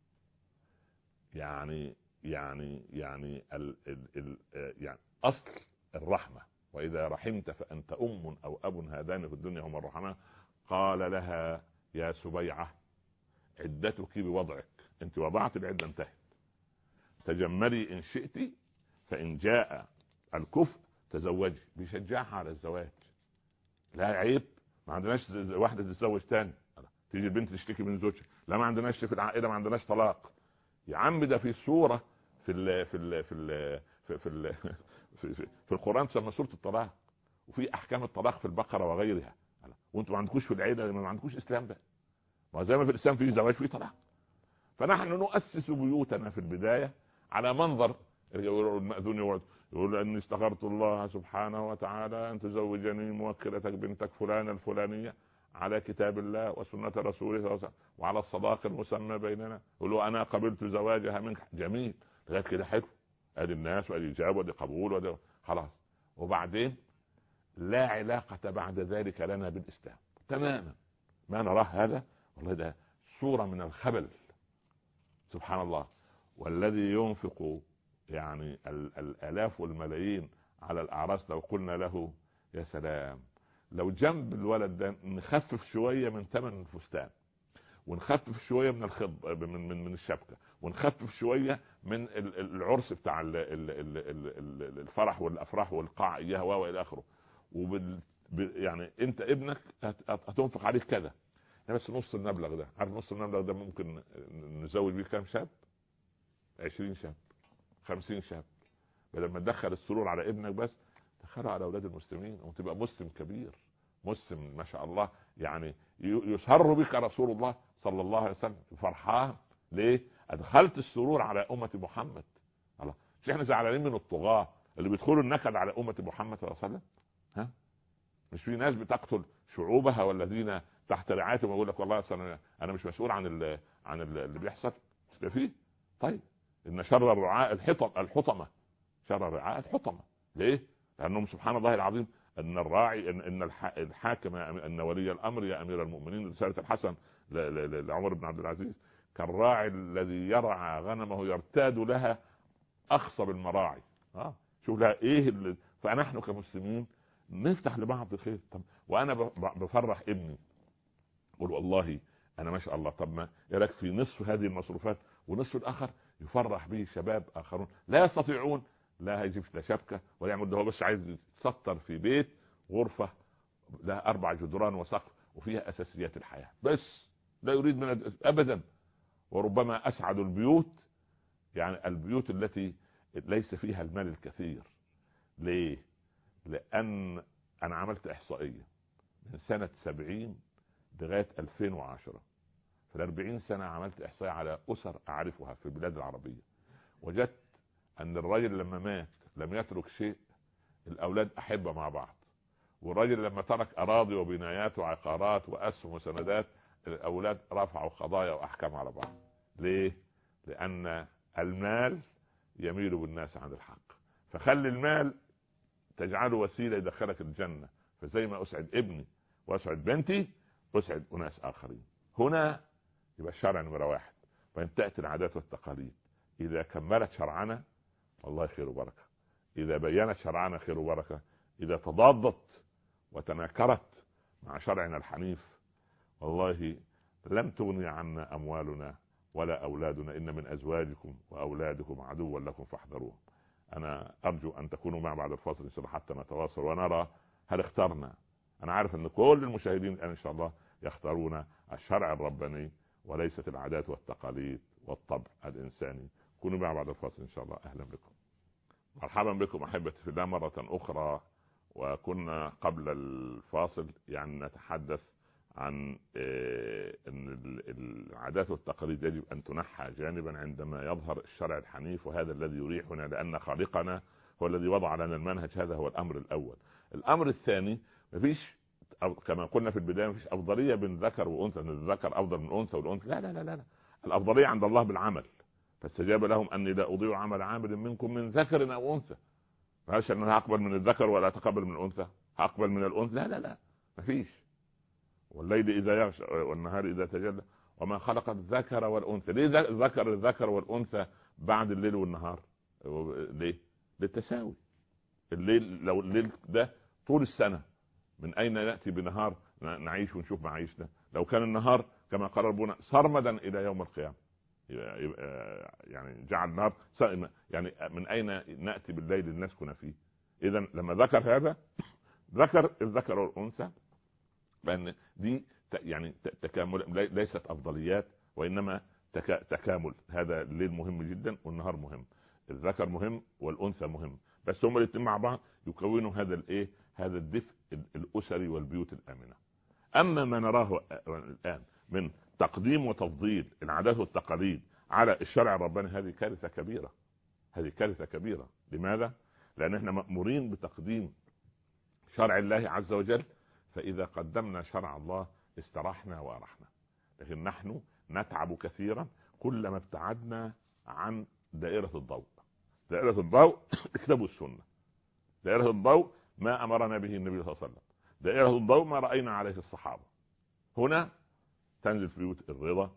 يعني يعني يعني ال ال ال يعني أصل الرحمة. وإذا رحمت فأنت أم أو أب هذان في الدنيا هما الرحمن. قال لها يا سبيعة عدتك بوضعك، انت وضعت العدة انتهت، تجملي ان شئتي فإن جاء الكفء تزوجي. بيشجعها على الزواج، لا عيب ما عندناش واحدة تتزوج تاني، تيجي البنت تشتكي من زوجها، لا ما عندناش في العائلة ما عندناش طلاق. يا عم ده في السورة في ال في ال في ال في في, ال في, في, في القرآن تسمى سورة الطلاق، وفي احكام الطلاق في البقرة وغيرها. وانتم ما عندكوش في العيلة ما عندكوش اسلام بقى، ما زي ما في الاسلام في زواج في طلاق. فنحن نؤسس بيوتنا في البداية على منظر المأذون يقول يقول اني استغفرت الله سبحانه وتعالى ان تزوجني موكلتك بنتك فلانة الفلانية على كتاب الله وسنة رسوله صلى الله عليه وسلم وعلى الصداق المسمى بيننا، يقولوا انا قبلت زواجها منك. جميل لغايه كده حلو، ادي الناس وادي اجابه وادي قبول وادي خلاص. وبعدين لا علاقة بعد ذلك لنا بالاسلام تماما، ما نراه هذا والله ده صورة من الخبل سبحان الله. والذي ينفق يعني الالاف والملايين على الاعراس لو قلنا له يا سلام لو جنب الولد ده نخفف شويه من ثمن الفستان ونخفف شويه من الخض من من من الشبكه ونخفف شويه من العرس بتاع الفرح والافراح والقاع اياها والى اخره، وبال يعني انت ابنك هتنفق عليك كذا بس نص المبلغ ده. عارف نص المبلغ ده ممكن نزوج بيه كام شاب؟ عشرين شاب، خمسين شاب. بدل ما تدخل السرور على ابنك بس دخله على اولاد المسلمين وتبقى مسلم كبير، مسلم ما شاء الله يعني يسر بك رسول الله صلى الله عليه وسلم فرحان. ليه؟ ادخلت السرور على امة محمد. الله مش احنا زعلانين من الطغاة اللي بيدخلوا النكد على امة محمد صلى الله عليه وسلم؟ ها مش في ناس بتقتل شعوبها والذين تحت رعايتهم ويقول لك والله انا انا مش مسؤول عن ال عن ال اللي بيحصل فيه. طيب ان شر الرعاء الحطم الحطمه، شر الرعاء الحطمه. ليه؟ لانهم سبحان الله العظيم ان الراعي ان, إن الحاكم ان ولي الامر يا امير المؤمنين، رساله الحسن لعمر بن عبد العزيز، كالراعي الذي يرعى غنمه يرتاد لها اخصب المراعي. اه شوف لها ايه اللي... فنحن كمسلمين نفتح لبعض خير. طب وانا بفرح ابني قول والله انا ما شاء الله، طب ما يراك في نصف هذه المصروفات ونصف الاخر يفرح به شباب اخرون لا يستطيعون، لا هيجيب لا شبكه ولا يعمل ده، هو بس عايز يتستر في بيت غرفه لها اربع جدران وسقف وفيها اساسيات الحياه بس، لا يريد من ابدا. وربما اسعد البيوت يعني البيوت التي ليس فيها المال الكثير. ليه؟ لان انا عملت احصائيه من سنه سبعين لغايه ألفين وعشرة، في الأربعين سنه عملت احصائيه على اسر اعرفها في البلاد العربيه، وجدت ان الرجل لما مات لم يترك شيء، الاولاد احبه مع بعض، والراجل لما ترك اراضي وبنايات وعقارات واسهم وسندات الاولاد رفعوا قضايا واحكام على بعض. ليه؟ لان المال يميل بالناس عن الحق، فخلي المال تجعله وسيله يدخلك الجنه، فزي ما اسعد ابني واسعد بنتي اسعد اناس اخرين. هنا يبقى الشرع نمره واحد. فان تاتي العادات والتقاليد اذا كملت شرعنا والله خير وبركه، اذا بينت شرعنا خير وبركه، اذا تضادت وتناكرت مع شرعنا الحنيف والله لم تغني عنا اموالنا ولا اولادنا، ان من ازواجكم واولادكم عدوا لكم فاحذروهم. انا ارجو ان تكونوا مع بعد الفاصل ان شاء الله حتى نتواصل ونرى هل اخترنا. انا عارف ان كل المشاهدين ان شاء الله يختارون الشرع الرباني وليست العادات والتقاليد والطبع الانساني. كونوا مع بعد الفاصل ان شاء الله. اهلا بكم، مرحبا بكم احبتي في الله مره اخرى. وكنا قبل الفاصل يعني نتحدث عن ان العادات والتقاليد يجب ان تنحى جانبا عندما يظهر الشرع الحنيف، وهذا الذي يريحنا لان خالقنا هو الذي وضع لنا المنهج. هذا هو الامر الاول. الامر الثاني، مفيش كما قلنا في البدايه مفيش افضليه بين ذكر وانثى، ان الذكر افضل من الانثى والانثى لا لا لا لا, لا. الافضليه عند الله بالعمل، فاستجاب لهم اني لا اضيع عمل عامل منكم من ذكر او انثى. ماشي ان انا هقبل من الذكر ولا اتقبل من الانثى؟ هقبل من الانثى؟ لا لا لا مفيش. والليل اذا يغشى والنهار اذا تجلى وما خلق الذكر والانثى. ليه ذكر الذكر والانثى بعد الليل والنهار؟ ليه؟ للتساوي. الليل لو الليل ده طول السنه من اين ناتي بنهار نعيش ونشوف معايشنا؟ لو كان النهار كما قال ربنا سرمدا الى يوم القيامه، يبقى يعني جعل النهار يعني من اين ناتي بالليل لنسكن فيه؟ اذا لما ذكر هذا ذكر الذكر والانثى، لان دي يعني تكامل، ليست افضليات وانما تكامل. هذا الليل مهم جدا والنهار مهم، الذكر مهم والانثى مهم، بس هم الاثنين مع بعض يكونوا هذا الايه، هذا الدفء الاسري والبيوت الامنه. اما ما نراه الان من تقديم وتفضيل العادات والتقاليد على الشرع الرباني هذه كارثه كبيره، هذه كارثه كبيره. لماذا؟ لان احنا مأمورين بتقديم شرع الله عز وجل، فاذا قدمنا شرع الله استراحنا وارحنا. لكن نحن نتعب كثيرا كلما ابتعدنا عن دائره الضوء. دائره الضوء اكتبوا السنه، دائره الضوء ما امرنا به النبي صلى الله عليه وسلم، دائره الضوء ما راينا عليه الصحابه. هنا تنزل في بيوت الرضا،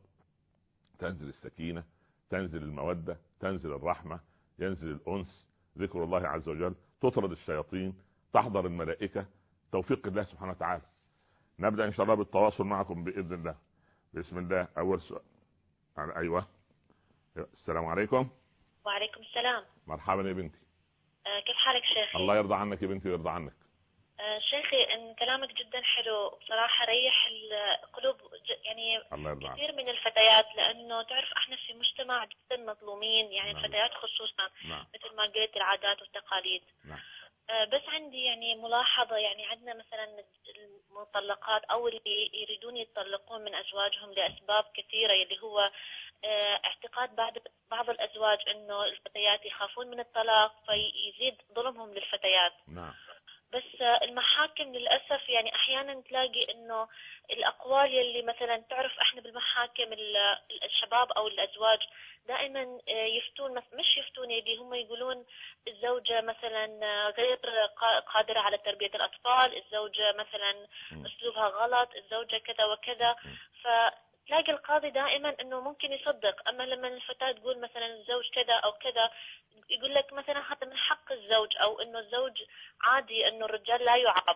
تنزل السكينه، تنزل الموده، تنزل الرحمه، ينزل الانس، ذكر الله عز وجل، تطرد الشياطين، تحضر الملائكه، توفيق الله سبحانه وتعالى. نبدا ان شاء الله بالتواصل معكم باذن الله. بسم الله. اول سؤال. ايوه السلام عليكم. وعليكم السلام. مرحبا يا بنتي. آه كيف حالك شيخي؟ الله يرضى عنك يا بنتي ويرضى عنك. آه شيخي ان كلامك جدا حلو بصراحه، ريح القلوب يعني كثير من الفتيات، لانه تعرف احنا في مجتمع جدا مظلومين يعني. نعم. الفتيات خصوصا. نعم. مثل ما قلت العادات والتقاليد. نعم. آه بس عندي يعني ملاحظه، يعني عندنا مثلا المطلقات او اللي يريدون يتطلقون من ازواجهم لاسباب كثيره، اللي هو اه اعتقاد بعض بعض الازواج انه الفتيات يخافون من الطلاق فيزيد ظلمهم للفتيات. نعم. بس المحاكم للأسف يعني أحيانا تلاقي إنه الأقوال يلي مثلا تعرف إحنا بالمحاكم الشباب أو الأزواج دائما يفتون، مش يفتون يلي هم يقولون الزوجة مثلا غير قادرة على تربية الأطفال، الزوجة مثلا أسلوبها غلط، الزوجة كذا وكذا. فتلاقي القاضي دائما إنه ممكن يصدق، أما لما الفتاة تقول مثلا الزوج كذا أو كذا يقول لك مثلا هذا من حق الزوج، أو إنه الزوج عادي إنه الرجال لا يعاقب.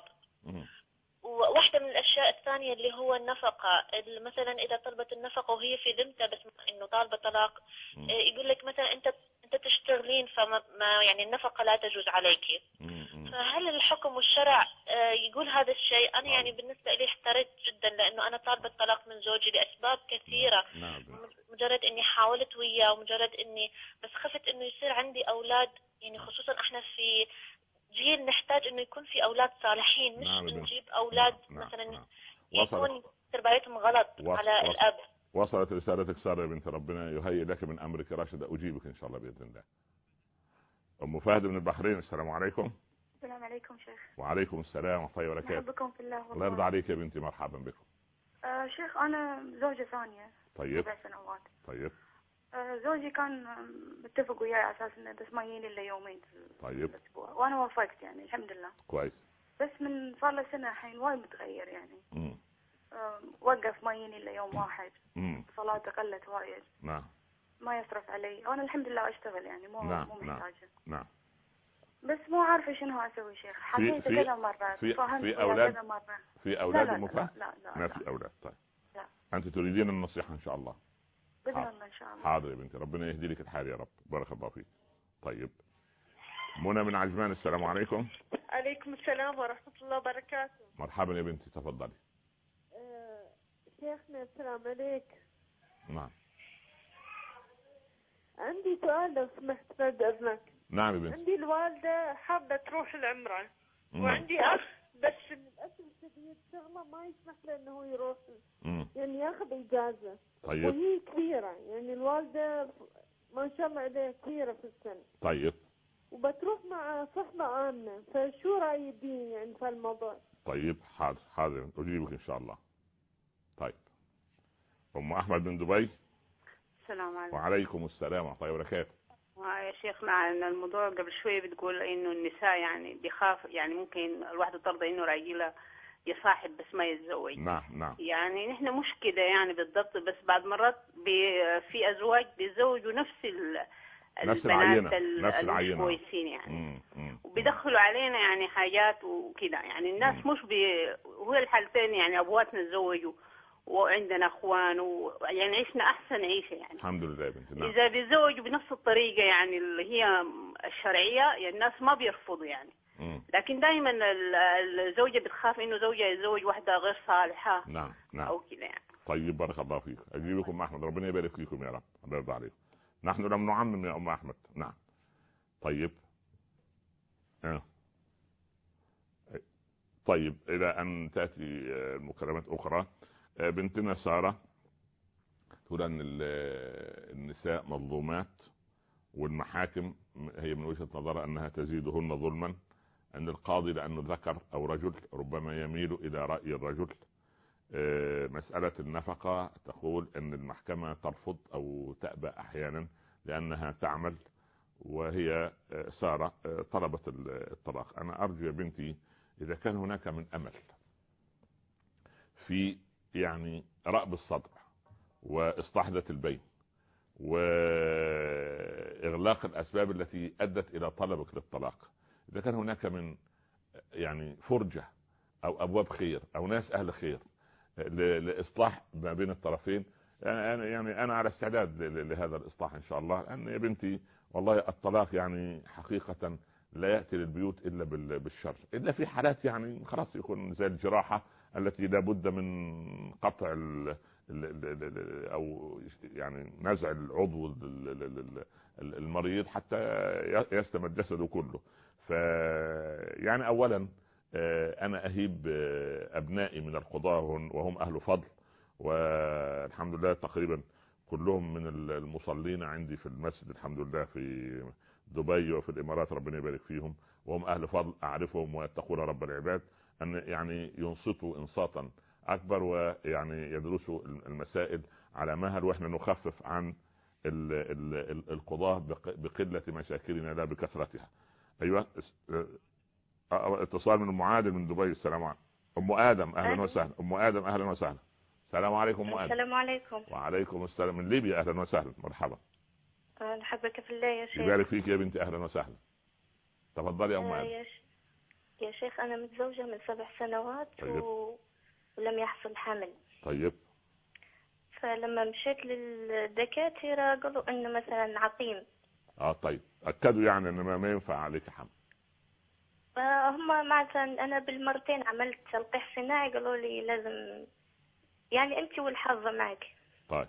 وواحدة من الأشياء الثانية اللي هو النفقة، مثلا إذا طلبت النفقة وهي في ذمته بس إنه طالبة طلاق، يقول لك مثلا أنت أنت تشتغلين فما ما يعني النفقة لا تجوز عليك. فهل الحكم والشرع يقول هذا الشيء؟ أنا يعني بالنسبة لي احترت جدا، لأنه أنا طالبة طلاق من زوجي لأسباب كثيرة، مجرد إني حاولت وياه ومجرد إني بس خفت إنه يصير عندي أولاد، يعني خصوصا إحنا في جيل نحتاج إنه يكون في أولاد صالحين، مش نعم نجيب أولاد نعم مثلا نعم. يكون تربيتهم غلط وصل على وصل الأب. وصلت رسالتك سارة يا بنت ربنا يهيئ لك من أمرك راشدة، أجيبك إن شاء الله بإذن الله. أم فهد من البحرين، السلام عليكم. السلام عليكم شيخ. وعليكم السلام ورحمة الله وبركاته. أحبكم في الله والله. الله يرضى عليك يا بنتي، مرحبا بكم. آه شيخ أنا زوجة ثانية. طيب. سبع سنوات. طيب. آه زوجي كان متفق وياي على أساس إنه بس ما يجيني إلا يومين في طيب. الأسبوع، وأنا وافقت يعني الحمد لله. كويس. بس من صار له سنة الحين وايد متغير يعني. امم. آه وقف ما يجيني إلا يوم واحد. امم. صلاته قلت وايد. نعم. ما يصرف علي، وأنا الحمد لله أشتغل يعني مو نعم. مو محتاجة. نعم. بس مو عارفة شنو أسوي شيخ، حكيت كذا مرة، في فهمت في أولاد كذا مرة. في أولاد لا لا, مفا... لا لا لا ما لا في أولاد. طيب. لا. أنت تريدين النصيحة إن شاء الله. بإذن الله إن شاء الله. حاضر يا بنتي، ربنا يهدي لك الحال يا رب، بارك الله فيك. طيب. منى من عجمان، السلام عليكم. عليكم السلام ورحمة الله وبركاته. مرحبا يا بنتي، تفضلي. أه شيخنا السلام عليك. نعم. عندي سؤال لو سمحت بعد إذنك. نعم يا بنتي. عندي الوالدة حابة تروح العمرة. مم. وعندي أخ بس للأسف الشديد شغله ما يسمح له إنه يروح. مم. يعني ياخذ إجازة. طيب. وهي كبيرة يعني الوالدة ما شاء الله عليها كبيرة في السن. طيب. وبتروح مع صحبة آمنة، فشو رأي الدين يعني في الموضوع؟ طيب حاضر حاضر أجيبك إن شاء الله. طيب. أم أحمد من دبي. السلام عليكم. وعليكم السلام ورحمة الله وبركاته. يا شيخنا عن الموضوع قبل شوية بتقول إنه النساء يعني بيخاف، يعني ممكن الواحدة ترضى إنه راجلها يصاحب بس ما يتزوج. نعم نعم. يعني نحن مش كده يعني بالضبط، بس بعد مرات في أزواج بيتزوجوا نفس ال نفس البنات نفس العينة كويسين يعني. مم. مم. وبيدخلوا علينا يعني حاجات وكده، يعني الناس مم. مش بي هو الحالتين يعني أبواتنا تزوجوا وعندنا اخوان ويعني عشنا احسن عيشه يعني الحمد لله يا بنتي. نعم. اذا بيتزوجوا بنفس الطريقه يعني اللي هي الشرعيه يعني الناس ما بيرفضوا يعني. مم. لكن دائما الزوجه بتخاف انه زوجها يتزوج واحده غير صالحه. نعم نعم. او كده يعني. طيب بارك الله فيك. اجيبكم احمد، ربنا يبارك فيكم يا رب، الله يرضى عليكم. نحن لم نعمم يا ام احمد. نعم. طيب. اه طيب الى ان تاتي المكالمات اخرى. بنتنا ساره تقول ان النساء مظلومات، والمحاكم هي من وجهة نظرها انها تزيدهن ظلما، ان القاضي لانه ذكر او رجل ربما يميل الى رأي الرجل. مسألة النفقة تقول ان المحكمة ترفض او تأبى احيانا لانها تعمل، وهي سارة طلبت الطلاق. انا ارجو يا بنتي اذا كان هناك من امل في يعني رأب الصدر واصلاح ذات البين واغلاق الاسباب التي ادت الى طلبك للطلاق، اذا كان هناك من يعني فرجة او ابواب خير او ناس اهل خير لاصلاح ما بين الطرفين، يعني يعني انا على استعداد لهذا الاصلاح ان شاء الله. لان يا بنتي والله الطلاق يعني حقيقة لا يأتي للبيوت الا بالشر، الا في حالات يعني خلاص يكون زي الجراحة التي لا بد من قطع ال او يعني نزع العضو المريض حتى يستمد جسده كله. ف يعني اولا انا اهيب ابنائي من القضاة وهم اهل فضل، والحمد لله تقريبا كلهم من المصلين عندي في المسجد الحمد لله في دبي وفي الامارات ربنا يبارك فيهم، وهم اهل فضل اعرفهم ويتقون رب العباد، ان يعني ينصتوا انصاتا اكبر ويعني يدرسوا المسائل على مهل، واحنا نخفف عن ال ال ال القضاة بقلة مشاكلنا لا بكثرتها. ايوه اتصال من ام عادل من دبي. السلام عليكم. ام ادم اهلا وسهلا. ام ادم اهلا وسهلا. السلام عليكم ام ادم. السلام عليكم. وعليكم السلام من ليبيا. اهلا وسهلا مرحبا. نحبك في الله يا شيخ. يبارك فيك يا بنتي. اهلا وسهلا. تفضلي يا ام ادم. يا, ش... يا شيخ انا متزوجة من سبع سنوات. طيب. و... ولم يحصل حمل. طيب. فلما مشيت للدكاترة قالوا انه مثلا عقيم. اه طيب اكدوا يعني ان ما ينفع عليك حمل. هم مثلا انا بالمرتين عملت تلقيح صناعي قالوا لي لازم يعني انت والحظ معك. طيب.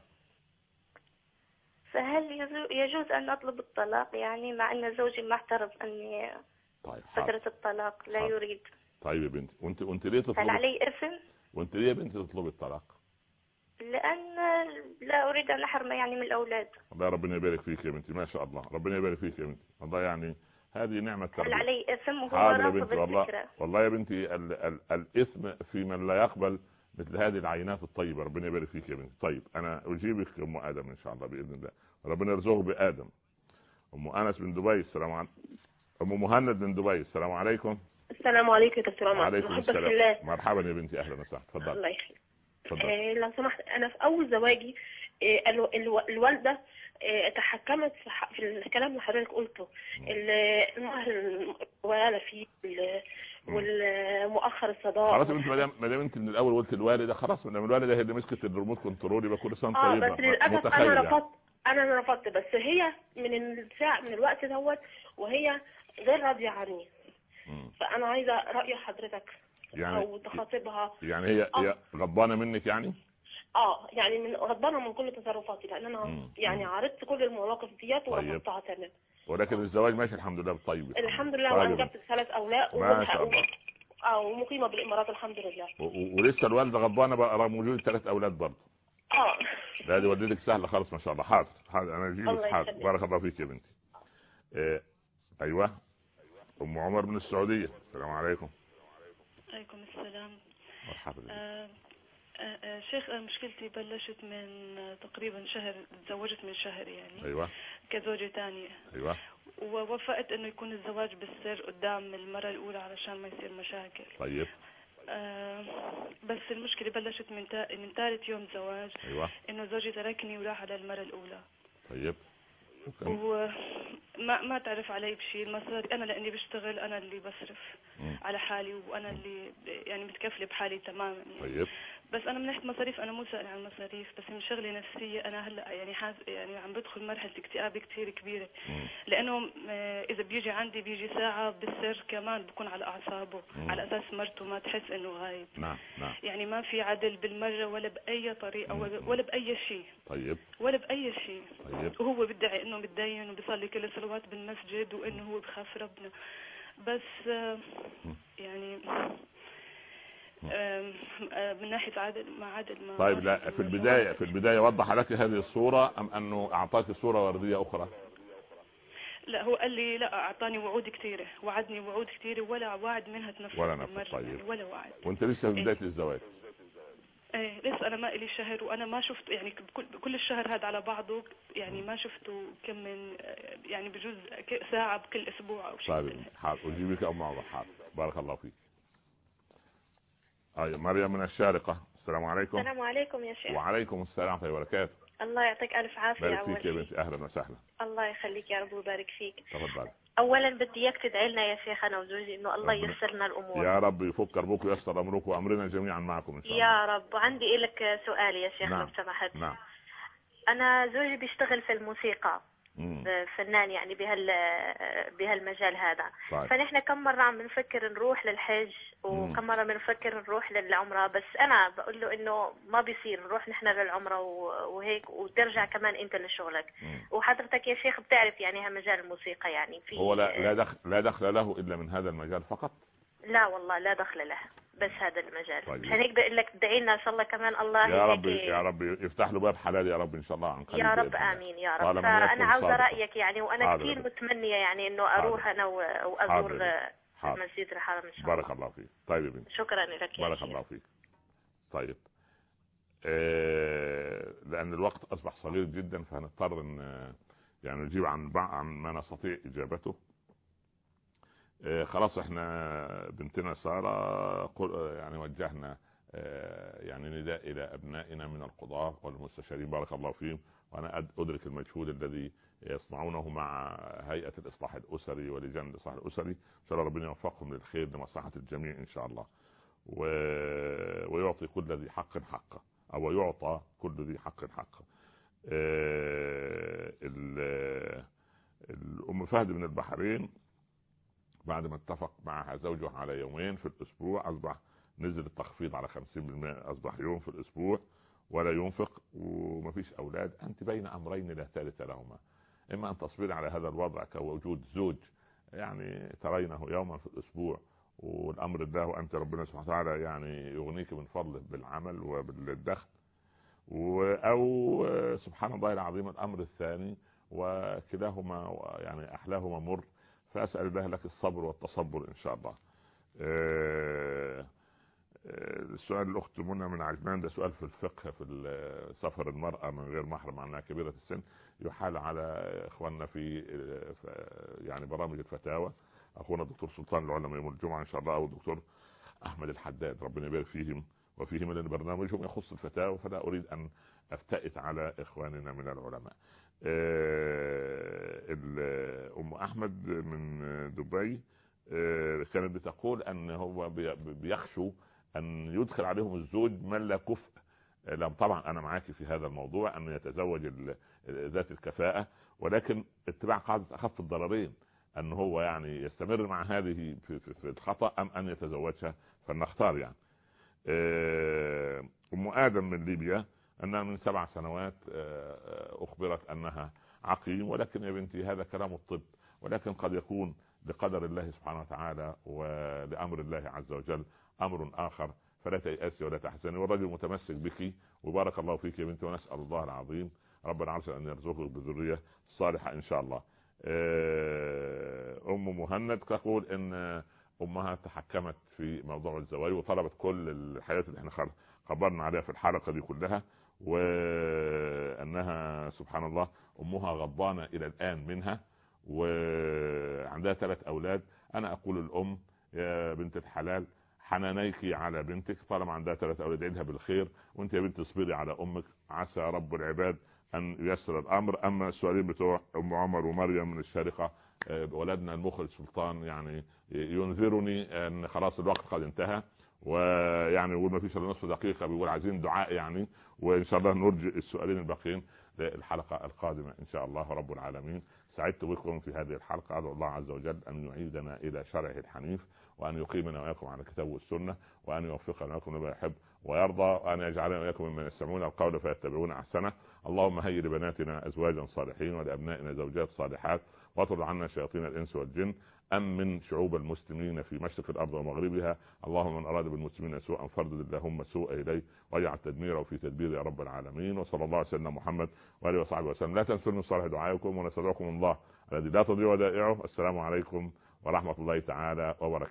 فهل يجوز ان اطلب الطلاق يعني مع ان زوجي معترض اني طيب فترة الطلاق لا حاضر. يريد. طيب يا بنتي وانت وانت ليه تطلبي؟ هل علي اثم؟ وانت ليه يا بنتي تطلبي الطلاق؟ لان لا اريد ان احرمه يعني من الاولاد. الله ربنا يبارك فيك يا بنتي. ما شاء الله ربنا يبارك فيك يا بنتي. والله يعني هذه نعمة تربية. هل علي اثم وهو رافض والله الفكرة؟ والله يا بنتي ال ال الاثم في من لا يقبل مثل هذه العينات الطيبة. ربنا يبارك فيك يا بنتي. طيب انا اجيبك ام ادم ان شاء الله باذن الله. ربنا يرزقك بادم. ام انس من دبي. السلام عليكم. ام مهند من دبي. السلام عليكم. السلام عليكم يا دكتور عمر. وعليكم السلام. مرحبا يا بنتي. اهلا وسهلا. تفضل. الله يخليك. تفضل. آه لو سمحت انا في اول زواجي آه الو الو الوالده آه تحكمت في, في الكلام اللي حضرتك قلته. المهر ولا فيه والمؤخر الصداق. خلاص يا بنتي ما دام انت من الاول قلت الوالده خلاص. من الوالده هي اللي مسكت الريموت كنترول يبقى كل سنه طيبه. اه بس للاسف انا رفضت. انا رفضت بس هي من الساعه من الوقت دوت وهي غير راضيه عني. مم. فانا عايزه راي حضرتك يعني او تخاطبها. يعني هي آه. هي غضبانه منك يعني؟ اه يعني من غضبانه من كل تصرفاتي لان انا مم. يعني عرضت كل المواقف ديت ورفضتها تماما. ولكن الزواج ماشي الحمد لله بالطيب. الحمد لله. وانجبت ثلاث اولاد ومقيمه بالامارات الحمد لله. ولسه الوالده غضبانه بقى رغم وجود ثلاث اولاد برضه. اه لا دي والدتك سهله خالص ما شاء الله. حاضر حاضر انا اجيبك. حاضر بارك الله فيك يا بنتي. إيه. ايوه ام عمر من السعوديه. السلام عليكم. عليكم السلام. مرحبا. آه آه شيخ مشكلتي بلشت من تقريبا شهر. تزوجت من شهر يعني. ايوه. كزوجة ثانية. ايوه. ووافقت انه يكون الزواج بالسر قدام المرة الاولى علشان ما يصير مشاكل. طيب. آه بس المشكلة بلشت من تا... من ثالث يوم زواج. ايوه. انه زوجي تركني وراح على المرة الاولى. طيب. وما ما تعرف علي بشيء. المصاري انا لاني بشتغل انا اللي بصرف م. على حالي وانا م. اللي يعني متكفله بحالي تماما يعني. طيب. بس انا من ناحيه مصاريف انا مو سائل عن المصاريف بس من شغله نفسيه انا هلا يعني حاز يعني عم بدخل مرحله اكتئاب كثير كبيره. م. لانه اذا بيجي عندي بيجي ساعه بالسر كمان بكون على اعصابه م. على اساس مرته ما تحس انه غايب. نعم نعم. يعني ما في عدل بالمره ولا باي طريقه ولا, ولا باي شيء. طيب. ولا باي شيء. طيب. وهو بيدعي انه متدين وبيصلي كل الصلوات بالمسجد وانه هو بخاف ربنا بس يعني من ناحيه عدل ما عدل ما. طيب لا في البدايه في البدايه وضح لك هذه الصوره ام انه اعطاك صوره ورديه اخرى؟ لا هو قال لي لا اعطاني وعود كثيره وعدني وعود كثيره ولا وعد منها تنفذ ولا نفذ. طيب يعني ولا وعد. وانت لسه في بدايه إيه؟ الزواج. ايه لسه انا ما لي شهر وانا ما شفت يعني كل كل الشهر هذا على بعضه يعني ما شفته كم من يعني بجوز ساعه بكل اسبوع او شيء. طيب حاضر اجيبك ام عمر. حاضر بارك الله فيك. اي مريم من الشارقه. السلام عليكم. السلام عليكم يا شيخ. وعليكم السلام ورحمه الله وبركاته. الله يعطيك الف عافيه. بارك فيك يا بنتي. اهلا وسهلا. الله يخليك يا رب ويبارك فيك. تفضل. اولا بدي اياك تدعي لنا يا شيخ انا وزوجي انه الله ييسر لنا الامور. يا رب يفك كربك وييسر امرك وامرنا جميعا معكم ان شاء الله. يا رب. وعندي لك سؤال يا شيخ. نعم. لو سمحت. نعم. انا زوجي بيشتغل في الموسيقى. مم. فنان يعني بهال بهالمجال هذا. طيب. فنحن كم مرة عم بنفكر نروح للحج وكم مرة بنفكر نروح للعمرة بس أنا بقول له إنه ما بيصير نروح نحن للعمرة وهيك وترجع كمان أنت لشغلك. مم. وحضرتك يا شيخ بتعرف يعني مجال الموسيقى يعني في هو لا لا دخل لا دخل له إلا من هذا المجال فقط. لا والله لا دخل له بس هذا المجال. طيب. عشان هيك بقول لك ادعي لنا ان شاء الله كمان الله يا رب يا رب يفتح له باب حلال يا رب ان شاء الله عن قريب يا رب. امين يا رب. فانا عاوزه رايك يعني، وانا كثير متمنيه يعني انه اروح انا وازور مسجد الحرم ان شاء الله. بارك الله فيك. طيب يا بنتي شكرا لك يا بارك الله فيك. طيب آه لان الوقت اصبح صغير جدا فهنضطر ان يعني نجيب عن عن ما نستطيع اجابته. آه خلاص احنا بنتنا ساره يعني وجهنا آه يعني نداء الى ابنائنا من القضاة والمستشارين بارك الله فيهم، وانا ادرك المجهود الذي يصنعونه مع هيئة الاصلاح الاسري ولجان الاصلاح الاسري. ان شاء الله ربنا يوفقهم للخير لمصلحة الجميع ان شاء الله، و... ويعطي كل ذي حق حقه او يعطى كل ذي حق حقه. آه... ال... الام فهد من البحرين بعد ما اتفق معها زوجها على يومين في الاسبوع اصبح نزل التخفيض على خمسين بالمئة، اصبح يوم في الاسبوع ولا ينفق ومفيش اولاد. انت بين امرين لا ثالث لهما، اما ان تصبري على هذا الوضع كوجود زوج يعني ترينه يوما في الاسبوع والامر ده، وانت ربنا سبحانه وتعالى يعني يغنيك من فضله بالعمل وبالدخل، او سبحان الله العظيم الامر الثاني وكلاهما يعني احلاهما مر، فاسال الله لك الصبر والتصبر ان شاء الله. أه السؤال الاخت منى من عجمان ده سؤال في الفقه في سفر المرأة من غير محرم عنها كبيرة السن، يحال على اخواننا في يعني برامج الفتاوى، اخونا الدكتور سلطان العلماء يوم الجمعة ان شاء الله، او الدكتور احمد الحداد ربنا يبارك فيهم وفيهم، لان برنامجهم يخص الفتاوى فلا اريد ان افتئت على اخواننا من العلماء. ام احمد من دبي كانت بتقول ان هو بيخشوا ان يدخل عليهم الزوج من لا كفء. لم طبعا انا معاك في هذا الموضوع ان يتزوج ذات الكفاءة، ولكن اتباع قاعدة اخف الضررين، ان هو يعني يستمر مع هذه في, في, في الخطأ ام ان يتزوجها، فلنختار يعني. ام ادم من ليبيا انها من سبع سنوات اخبرت انها عقيم، ولكن يا بنتي هذا كلام الطب، ولكن قد يكون لقدر الله سبحانه وتعالى ولأمر الله عز وجل أمر آخر، فلا تيأسي ولا تحزني، والرجل متمسك بك وبارك الله فيك يا بنتي، ونسأل الله العظيم ربنا عز وجل أن يرزقك بذرية صالحة إن شاء الله. أم مهند تقول إن أمها تحكمت في موضوع الزواج وطلبت كل الحياة اللي احنا خبرنا عليها في الحلقة دي كلها، وأنها سبحان الله أمها غضبانة إلى الآن منها، وعندها ثلاث أولاد. أنا أقول الأم يا بنت الحلال حنانيك على بنتك، طالما عندها ثلاث أولاد عيدها بالخير، وانت يا بنت اصبري على أمك، عسى رب العباد أن ييسر الأمر. أما السؤالين بتوع أم عمر ومريم من الشارقة، ولدنا المخرج سلطان يعني ينذرني أن خلاص الوقت قد انتهى، ويعني يقول ما فيش الا نصف دقيقة، بيقول عايزين دعاء يعني، وإن شاء الله نرجع السؤالين الباقيين للحلقة القادمة إن شاء الله رب العالمين. سعدت بكم في هذه الحلقة، أدعو الله عز وجل أن يعيدنا إلى شرعه الحنيف، وأن يقيمنا وإياكم على الكتاب والسنة، وأن يوفقنا وإياكم لما يحب ويرضى، وأن يجعلنا وإياكم ممن يستمعون القول فيتبعون أحسنه. اللهم هيئ لبناتنا أزواجا صالحين ولأبنائنا زوجات صالحات، واطرد عنا شياطين الإنس والجن، أمن شعوب المسلمين في مشرق الأرض ومغربها. اللهم من أراد بالمسلمين سوءا فردد اللهم سوء إليه، واجعل تدميره في تدبير يا رب العالمين. وصلى الله على سيدنا محمد وآله وصحبه وسلم. لا تنسوا من صالح دعائكم، ونستودعكم الله الذي لا تضيع ودائعه. السلام عليكم ورحمة الله تعالى وبركاته.